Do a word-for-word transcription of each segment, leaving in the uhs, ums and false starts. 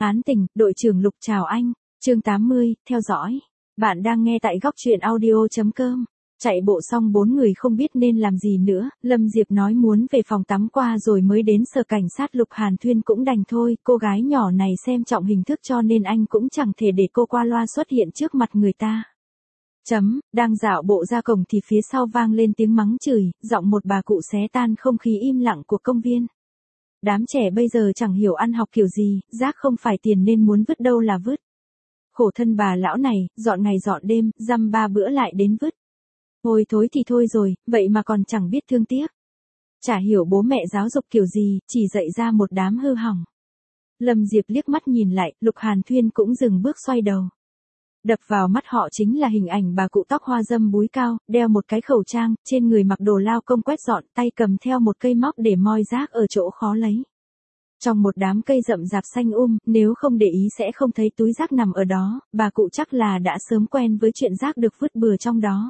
Án tình, đội trưởng Lục chào anh. Chương tám mươi, theo dõi. Bạn đang nghe tại góc truyện audio.com. Chạy bộ xong bốn người không biết nên làm gì nữa, Lâm Diệp nói muốn về phòng tắm qua rồi mới đến sở cảnh sát. Lục Hàn Thuyên cũng đành thôi, cô gái nhỏ này xem trọng hình thức cho nên anh cũng chẳng thể để cô qua loa xuất hiện trước mặt người ta. Chấm, đang dạo bộ ra cổng thì phía sau vang lên tiếng mắng chửi, giọng một bà cụ xé tan không khí im lặng của công viên. Đám trẻ bây giờ chẳng hiểu ăn học kiểu gì, rác không phải tiền nên muốn vứt đâu là vứt. Khổ thân bà lão này, dọn ngày dọn đêm, dăm ba bữa lại đến vứt. Ôi thối thì thôi rồi, vậy mà còn chẳng biết thương tiếc. Chả hiểu bố mẹ giáo dục kiểu gì, chỉ dạy ra một đám hư hỏng. Lâm Diệp liếc mắt nhìn lại, Lục Hàn Thuyên cũng dừng bước xoay đầu. Đập vào mắt họ chính là hình ảnh bà cụ tóc hoa râm búi cao, đeo một cái khẩu trang, trên người mặc đồ lao công quét dọn, tay cầm theo một cây móc để moi rác ở chỗ khó lấy. Trong một đám cây rậm rạp xanh um, nếu không để ý sẽ không thấy túi rác nằm ở đó, bà cụ chắc là đã sớm quen với chuyện rác được vứt bừa trong đó.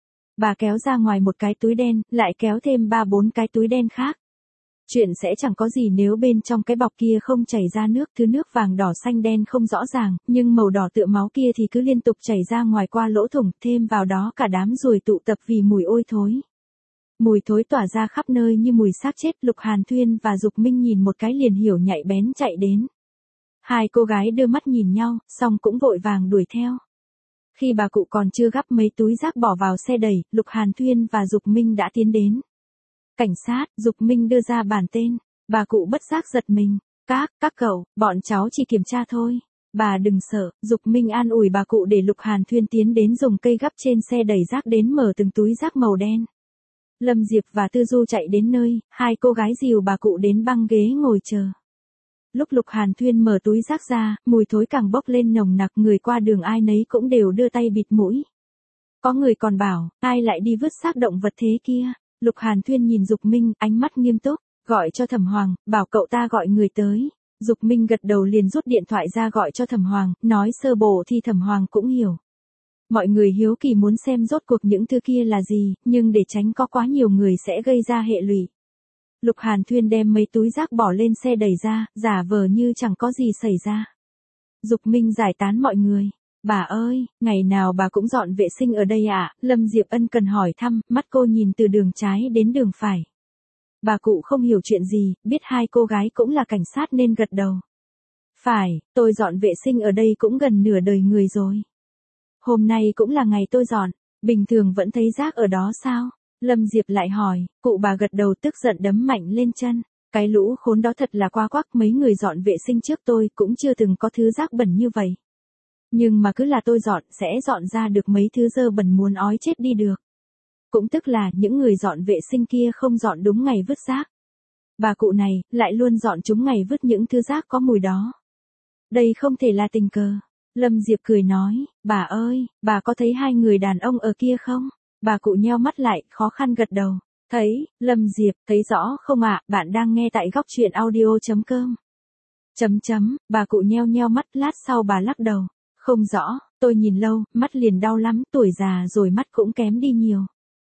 Bà kéo ra ngoài một cái túi đen, lại kéo thêm ba bốn cái túi đen khác. Chuyện sẽ chẳng có gì nếu bên trong cái bọc kia không chảy ra nước, thứ nước vàng đỏ xanh đen không rõ ràng, nhưng màu đỏ tựa máu kia thì cứ liên tục chảy ra ngoài qua lỗ thủng, thêm vào đó cả đám ruồi tụ tập vì mùi ôi thối. Mùi thối tỏa ra khắp nơi như mùi xác chết. Lục Hàn Thuyên và Dục Minh nhìn một cái liền hiểu, nhạy bén chạy đến. Hai cô gái đưa mắt nhìn nhau, xong cũng vội vàng đuổi theo. Khi bà cụ còn chưa gắp mấy túi rác bỏ vào xe đẩy, Lục Hàn Thuyên và Dục Minh đã tiến đến. Cảnh sát, Dục Minh đưa ra bản tên. Bà cụ bất giác giật mình. Các, các cậu, bọn cháu chỉ kiểm tra thôi. Bà đừng sợ, Dục Minh an ủi bà cụ để Lục Hàn Thuyên tiến đến dùng cây gắp trên xe đẩy rác đến mở từng túi rác màu đen. Lâm Diệp và Tư Du chạy đến nơi, hai cô gái dìu bà cụ đến băng ghế ngồi chờ. Lúc Lục Hàn Thuyên mở túi rác ra, mùi thối càng bốc lên nồng nặc, người qua đường ai nấy cũng đều đưa tay bịt mũi. Có người còn bảo, ai lại đi vứt xác động vật thế kia? Lục Hàn Thuyên nhìn Dục Minh, ánh mắt nghiêm túc, gọi cho Thẩm Hoàng, bảo cậu ta gọi người tới. Dục Minh gật đầu liền rút điện thoại ra gọi cho Thẩm Hoàng, nói sơ bộ thì Thẩm Hoàng cũng hiểu. Mọi người hiếu kỳ muốn xem rốt cuộc những thứ kia là gì, nhưng để tránh có quá nhiều người sẽ gây ra hệ lụy. Lục Hàn Thuyên đem mấy túi rác bỏ lên xe đẩy ra, giả vờ như chẳng có gì xảy ra. Dục Minh giải tán mọi người. Bà ơi, ngày nào bà cũng dọn vệ sinh ở đây ạ? À? Lâm Diệp ân cần hỏi thăm, mắt cô nhìn từ đường trái đến đường phải. Bà cụ không hiểu chuyện gì, biết hai cô gái cũng là cảnh sát nên gật đầu. Phải, tôi dọn vệ sinh ở đây cũng gần nửa đời người rồi. Hôm nay cũng là ngày tôi dọn, bình thường vẫn thấy rác ở đó sao? Lâm Diệp lại hỏi, cụ bà gật đầu tức giận đấm mạnh lên chân. Cái lũ khốn đó thật là quá quắc, mấy người dọn vệ sinh trước tôi cũng chưa từng có thứ rác bẩn như vậy. Nhưng mà cứ là tôi dọn, sẽ dọn ra được mấy thứ dơ bẩn muốn ói chết đi được. Cũng tức là những người dọn vệ sinh kia không dọn đúng ngày vứt rác. Bà cụ này, lại luôn dọn chúng ngày vứt những thứ rác có mùi đó. Đây không thể là tình cờ. Lâm Diệp cười nói, bà ơi, bà có thấy hai người đàn ông ở kia không? Bà cụ nheo mắt lại, khó khăn gật đầu. Thấy, Lâm Diệp, thấy rõ không ạ? Bạn đang nghe tại góc truyện audio.com. Chấm chấm, bà cụ nheo nheo mắt, lát sau bà lắc đầu. Không rõ, tôi nhìn lâu, mắt liền đau lắm, tuổi già rồi mắt cũng kém đi nhiều.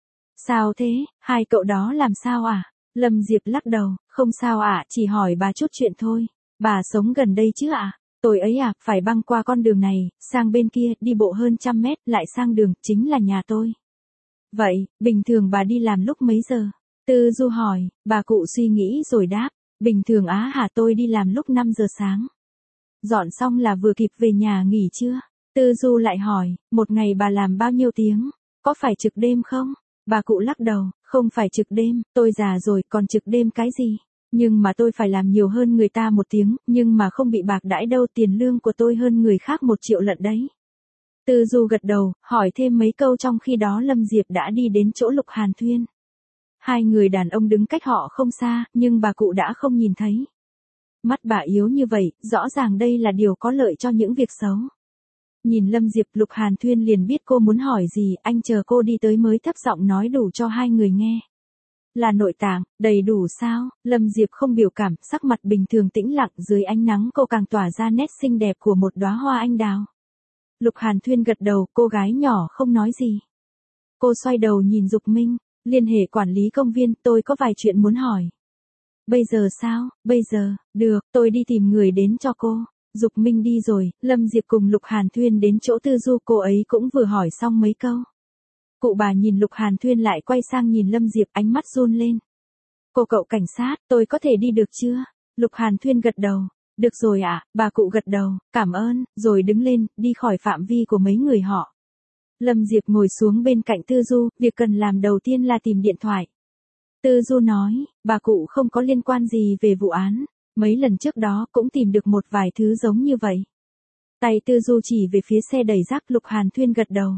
Sao thế, hai cậu đó làm sao à? Lâm Diệp lắc đầu, không sao ạ, chỉ hỏi bà chút chuyện thôi. Bà sống gần đây chứ ạ? Tôi ấy à, phải băng qua con đường này, sang bên kia, đi bộ hơn trăm mét, lại sang đường, chính là nhà tôi. Vậy, bình thường bà đi làm lúc mấy giờ? Tư Du hỏi, bà cụ suy nghĩ rồi đáp, bình thường á hả, tôi đi làm lúc năm giờ sáng. Dọn xong là vừa kịp về nhà nghỉ chưa? Tư Du lại hỏi, một ngày bà làm bao nhiêu tiếng? Có phải trực đêm không? Bà cụ lắc đầu, không phải trực đêm, tôi già rồi, còn trực đêm cái gì? Nhưng mà tôi phải làm nhiều hơn người ta một tiếng, nhưng mà không bị bạc đãi đâu, tiền lương của tôi hơn người khác một triệu lận đấy. Tư Du gật đầu, hỏi thêm mấy câu, trong khi đó Lâm Diệp đã đi đến chỗ Lục Hàn Thuyên. Hai người đàn ông đứng cách họ không xa, nhưng bà cụ đã không nhìn thấy. Mắt bà yếu như vậy, rõ ràng đây là điều có lợi cho những việc xấu. Nhìn Lâm Diệp, Lục Hàn Thuyên liền biết cô muốn hỏi gì, anh chờ cô đi tới mới thấp giọng nói đủ cho hai người nghe. Là nội tạng, đầy đủ sao? Lâm Diệp không biểu cảm, sắc mặt bình thường tĩnh lặng, dưới ánh nắng cô càng tỏa ra nét xinh đẹp của một đóa hoa anh đào. Lục Hàn Thuyên gật đầu, cô gái nhỏ không nói gì. Cô xoay đầu nhìn Dục Minh, liên hệ quản lý công viên, tôi có vài chuyện muốn hỏi. Bây giờ sao? Bây giờ, được, tôi đi tìm người đến cho cô. Dục Minh đi rồi, Lâm Diệp cùng Lục Hàn Thuyên đến chỗ Tư Du, cô ấy cũng vừa hỏi xong mấy câu. Cụ bà nhìn Lục Hàn Thuyên lại quay sang nhìn Lâm Diệp, ánh mắt run lên. Cô cậu cảnh sát, tôi có thể đi được chưa? Lục Hàn Thuyên gật đầu. Được rồi ạ, à, bà cụ gật đầu, cảm ơn, rồi đứng lên, đi khỏi phạm vi của mấy người họ. Lâm Diệp ngồi xuống bên cạnh Tư Du, việc cần làm đầu tiên là tìm điện thoại. Tư Du nói, bà cụ không có liên quan gì về vụ án, mấy lần trước đó cũng tìm được một vài thứ giống như vậy. Tay Tư Du chỉ về phía xe đẩy rác. Lục Hàn Thuyên gật đầu.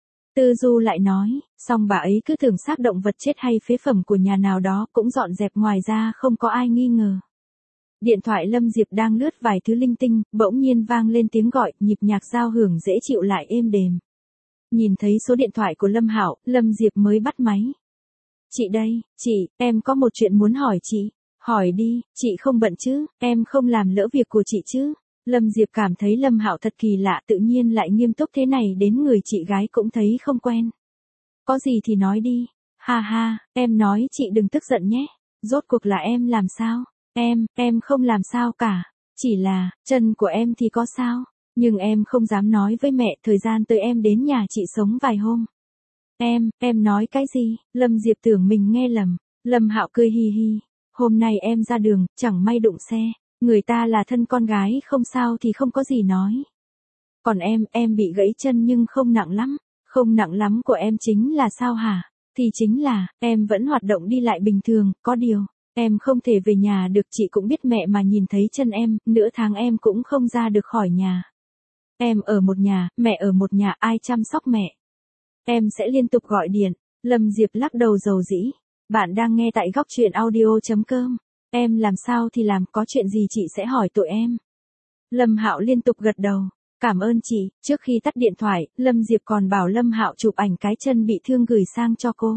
Tư Du lại nói, xong bà ấy cứ tưởng xác động vật chết hay phế phẩm của nhà nào đó cũng dọn dẹp, ngoài ra không có ai nghi ngờ. Điện thoại Lâm Diệp đang lướt vài thứ linh tinh, bỗng nhiên vang lên tiếng gọi, nhịp nhạc giao hưởng dễ chịu lại êm đềm. Nhìn thấy số điện thoại của Lâm Hạo, Lâm Diệp mới bắt máy. Chị đây, chị, em có một chuyện muốn hỏi chị. Hỏi đi, chị không bận chứ, em không làm lỡ việc của chị chứ. Lâm Diệp cảm thấy Lâm Hạo thật kỳ lạ, tự nhiên lại nghiêm túc thế này, đến người chị gái cũng thấy không quen. Có gì thì nói đi. Ha ha, em nói chị đừng tức giận nhé. Rốt cuộc là em làm sao? Em, em không làm sao cả. Chỉ là, chân của em thì có sao? Nhưng em không dám nói với mẹ, thời gian tới em đến nhà chị sống vài hôm. Em, em nói cái gì? Lâm Diệp tưởng mình nghe lầm. Lâm Hạo cười hi hi. Hôm nay em ra đường, chẳng may đụng xe. Người ta là thân con gái, không sao thì không có gì nói. Còn em, em bị gãy chân nhưng không nặng lắm. Không nặng lắm của em chính là sao hả? Thì chính là, em vẫn hoạt động đi lại bình thường, có điều, em không thể về nhà được. Chị cũng biết mẹ mà nhìn thấy chân em, nửa tháng em cũng không ra được khỏi nhà. Em ở một nhà, mẹ ở một nhà, ai chăm sóc mẹ? Em sẽ liên tục gọi điện. Lâm Diệp lắc đầu dầu dĩ. Bạn đang nghe tại góc truyện audio chấm com. Em làm sao thì làm, có chuyện gì chị sẽ hỏi tội em. Lâm Hạo liên tục gật đầu. Cảm ơn chị. Trước khi tắt điện thoại, Lâm Diệp còn bảo Lâm Hạo chụp ảnh cái chân bị thương gửi sang cho cô.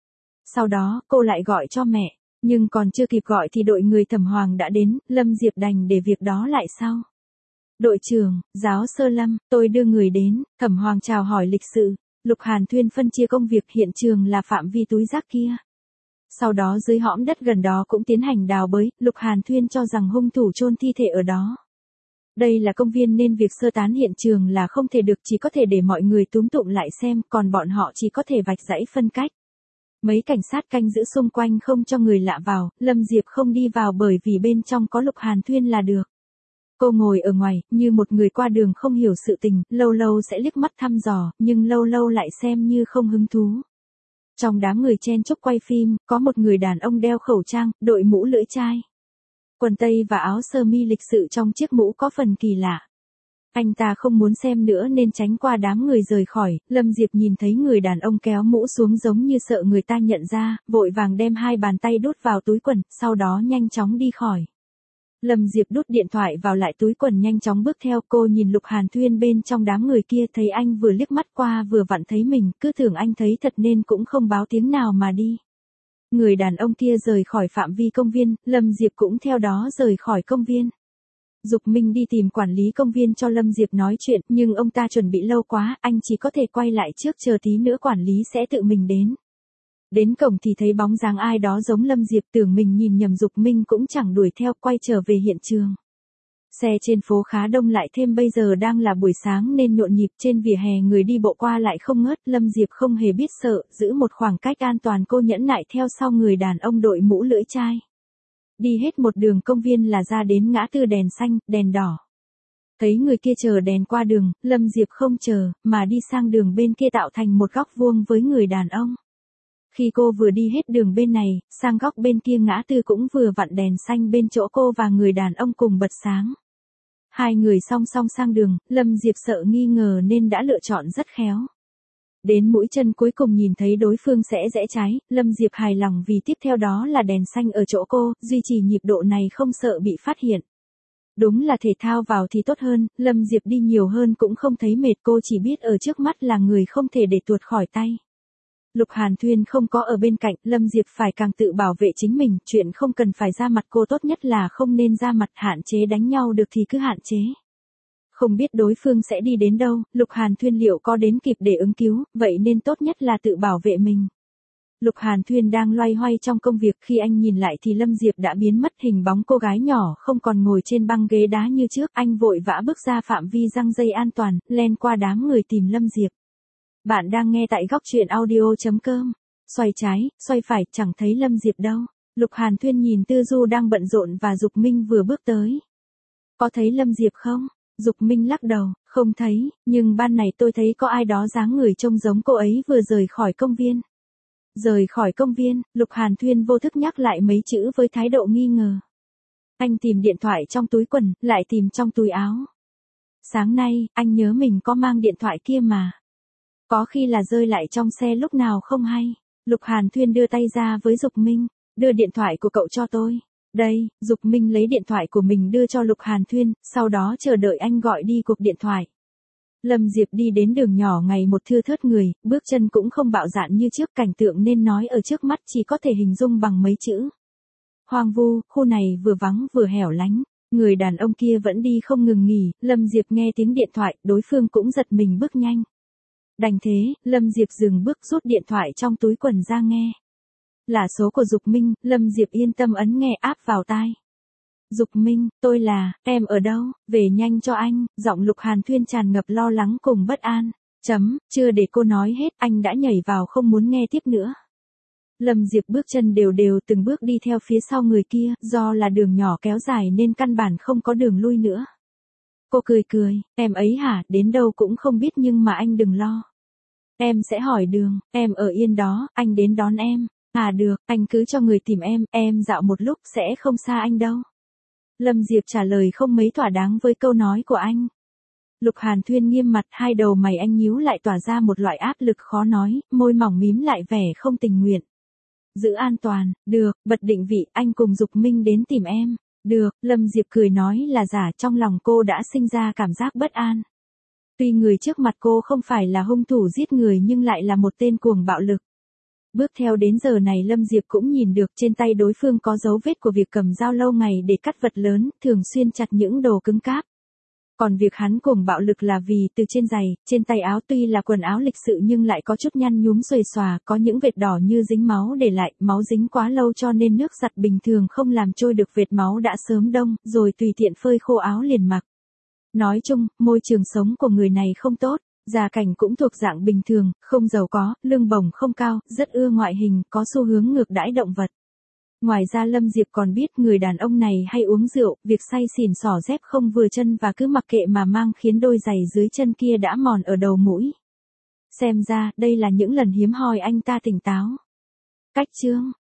Sau đó, cô lại gọi cho mẹ. Nhưng còn chưa kịp gọi thì đội người Thẩm Hoàng đã đến, Lâm Diệp đành để việc đó lại sau. Đội trưởng, giáo sơ Lâm, tôi đưa người đến. Thẩm Hoàng chào hỏi lịch sự. Lục Hàn Thuyên phân chia công việc, hiện trường là phạm vi túi rác kia. Sau đó dưới hõm đất gần đó cũng tiến hành đào bới. Lục Hàn Thuyên cho rằng hung thủ chôn thi thể ở đó. Đây là công viên nên việc sơ tán hiện trường là không thể được, chỉ có thể để mọi người túm tụm lại xem, còn bọn họ chỉ có thể vạch dãy phân cách. Mấy cảnh sát canh giữ xung quanh không cho người lạ vào, Lâm Diệp không đi vào bởi vì bên trong có Lục Hàn Thuyên là được. Cô ngồi ở ngoài, như một người qua đường không hiểu sự tình, lâu lâu sẽ liếc mắt thăm dò, nhưng lâu lâu lại xem như không hứng thú. Trong đám người chen chúc quay phim, có một người đàn ông đeo khẩu trang, đội mũ lưỡi chai. Quần tây và áo sơ mi lịch sự trong chiếc mũ có phần kỳ lạ. Anh ta không muốn xem nữa nên tránh qua đám người rời khỏi. Lâm Diệp nhìn thấy người đàn ông kéo mũ xuống giống như sợ người ta nhận ra, vội vàng đem hai bàn tay đút vào túi quần, sau đó nhanh chóng đi khỏi. Lâm Diệp đút điện thoại vào lại túi quần, nhanh chóng bước theo. Cô nhìn Lục Hàn Thuyên bên trong đám người kia, thấy anh vừa liếc mắt qua vừa vặn thấy mình, cứ tưởng anh thấy thật nên cũng không báo tiếng nào mà đi. Người đàn ông kia rời khỏi phạm vi công viên, Lâm Diệp cũng theo đó rời khỏi công viên. Dục Minh đi tìm quản lý công viên cho Lâm Diệp nói chuyện, nhưng ông ta chuẩn bị lâu quá, anh chỉ có thể quay lại trước, chờ tí nữa quản lý sẽ tự mình đến. Đến cổng thì thấy bóng dáng ai đó giống Lâm Diệp, tưởng mình nhìn nhầm. Dục Minh cũng chẳng đuổi theo, quay trở về hiện trường. Xe trên phố khá đông, lại thêm bây giờ đang là buổi sáng nên nhộn nhịp, trên vỉa hè người đi bộ qua lại không ngớt. Lâm Diệp không hề biết sợ, giữ một khoảng cách an toàn, cô nhẫn nại theo sau người đàn ông đội mũ lưỡi chai. Đi hết một đường công viên là ra đến ngã tư đèn xanh, đèn đỏ. Thấy người kia chờ đèn qua đường, Lâm Diệp không chờ, mà đi sang đường bên kia tạo thành một góc vuông với người đàn ông. Khi cô vừa đi hết đường bên này, sang góc bên kia ngã tư cũng vừa vặn đèn xanh bên chỗ cô và người đàn ông cùng bật sáng. Hai người song song sang đường, Lâm Diệp sợ nghi ngờ nên đã lựa chọn rất khéo. Đến mũi chân cuối cùng nhìn thấy đối phương sẽ rẽ trái, Lâm Diệp hài lòng vì tiếp theo đó là đèn xanh ở chỗ cô, duy trì nhịp độ này không sợ bị phát hiện. Đúng là thể thao vào thì tốt hơn, Lâm Diệp đi nhiều hơn cũng không thấy mệt, cô chỉ biết ở trước mắt là người không thể để tuột khỏi tay. Lục Hàn Thuyên không có ở bên cạnh, Lâm Diệp phải càng tự bảo vệ chính mình, chuyện không cần phải ra mặt cô tốt nhất là không nên ra mặt, hạn chế đánh nhau được thì cứ hạn chế. Không biết đối phương sẽ đi đến đâu, Lục Hàn Thuyên liệu có đến kịp để ứng cứu, vậy nên tốt nhất là tự bảo vệ mình. Lục Hàn Thuyên đang loay hoay trong công việc, khi anh nhìn lại thì Lâm Diệp đã biến mất, hình bóng cô gái nhỏ không còn ngồi trên băng ghế đá như trước. Anh vội vã bước ra phạm vi giăng dây an toàn, len qua đám người tìm Lâm Diệp. Bạn đang nghe tại góc truyện audio chấm com. Xoay trái, xoay phải, chẳng thấy Lâm Diệp đâu. Lục Hàn Thuyên nhìn Tư Du đang bận rộn và Dục Minh vừa bước tới. Có thấy Lâm Diệp không? Dục Minh lắc đầu, không thấy, nhưng ban này tôi thấy có ai đó dáng người trông giống cô ấy vừa rời khỏi công viên. Rời khỏi công viên, Lục Hàn Thuyên vô thức nhắc lại mấy chữ với thái độ nghi ngờ. Anh tìm điện thoại trong túi quần, lại tìm trong túi áo. Sáng nay, anh nhớ mình có mang điện thoại kia mà. Có khi là rơi lại trong xe lúc nào không hay. Lục Hàn Thuyên đưa tay ra với Dục Minh, đưa điện thoại của cậu cho tôi. Đây, Dục Minh lấy điện thoại của mình đưa cho Lục Hàn Thuyên, sau đó chờ đợi anh gọi đi cuộc điện thoại. Lâm Diệp đi đến đường nhỏ ngày một thưa thớt người, bước chân cũng không bạo dạn như trước, cảnh tượng nên nói ở trước mắt chỉ có thể hình dung bằng mấy chữ. Hoang vu, khu này vừa vắng vừa hẻo lánh, người đàn ông kia vẫn đi không ngừng nghỉ, Lâm Diệp nghe tiếng điện thoại, đối phương cũng giật mình bước nhanh. Đành thế, Lâm Diệp dừng bước rút điện thoại trong túi quần ra nghe. Là số của Dục Minh, Lâm Diệp yên tâm ấn nghe áp vào tai. Dục Minh, tôi là, em ở đâu, về nhanh cho anh, giọng Lục Hàn Thuyên tràn ngập lo lắng cùng bất an. Chấm, chưa để cô nói hết, anh đã nhảy vào không muốn nghe tiếp nữa. Lâm Diệp bước chân đều đều từng bước đi theo phía sau người kia, do là đường nhỏ kéo dài nên căn bản không có đường lui nữa. Cô cười cười, em ấy hả, đến đâu cũng không biết nhưng mà anh đừng lo. Em sẽ hỏi đường, em ở yên đó, anh đến đón em. À được, anh cứ cho người tìm em, em dạo một lúc sẽ không xa anh đâu. Lâm Diệp trả lời không mấy thỏa đáng với câu nói của anh. Lục Hàn Thuyên nghiêm mặt, hai đầu mày anh nhíu lại tỏa ra một loại áp lực khó nói, môi mỏng mím lại vẻ không tình nguyện. Giữ an toàn, được, bật định vị, anh cùng Dục Minh đến tìm em. Được, Lâm Diệp cười nói là giả, trong lòng cô đã sinh ra cảm giác bất an. Tuy người trước mặt cô không phải là hung thủ giết người nhưng lại là một tên cuồng bạo lực. Bước theo đến giờ này Lâm Diệp cũng nhìn được trên tay đối phương có dấu vết của việc cầm dao lâu ngày để cắt vật lớn, thường xuyên chặt những đồ cứng cáp. Còn việc hắn cuồng bạo lực là vì từ trên giày, trên tay áo tuy là quần áo lịch sự nhưng lại có chút nhăn nhúm xuề xòa, có những vệt đỏ như dính máu để lại, máu dính quá lâu cho nên nước giặt bình thường không làm trôi được vệt máu đã sớm đông, rồi tùy tiện phơi khô áo liền mặc. Nói chung, môi trường sống của người này không tốt. Gia cảnh cũng thuộc dạng bình thường, không giàu có, lương bổng không cao, rất ưa ngoại hình, có xu hướng ngược đãi động vật. Ngoài ra Lâm Diệp còn biết người đàn ông này hay uống rượu, việc say xỉn xỏ dép không vừa chân và cứ mặc kệ mà mang khiến đôi giày dưới chân kia đã mòn ở đầu mũi. Xem ra, đây là những lần hiếm hoi anh ta tỉnh táo. Cách chương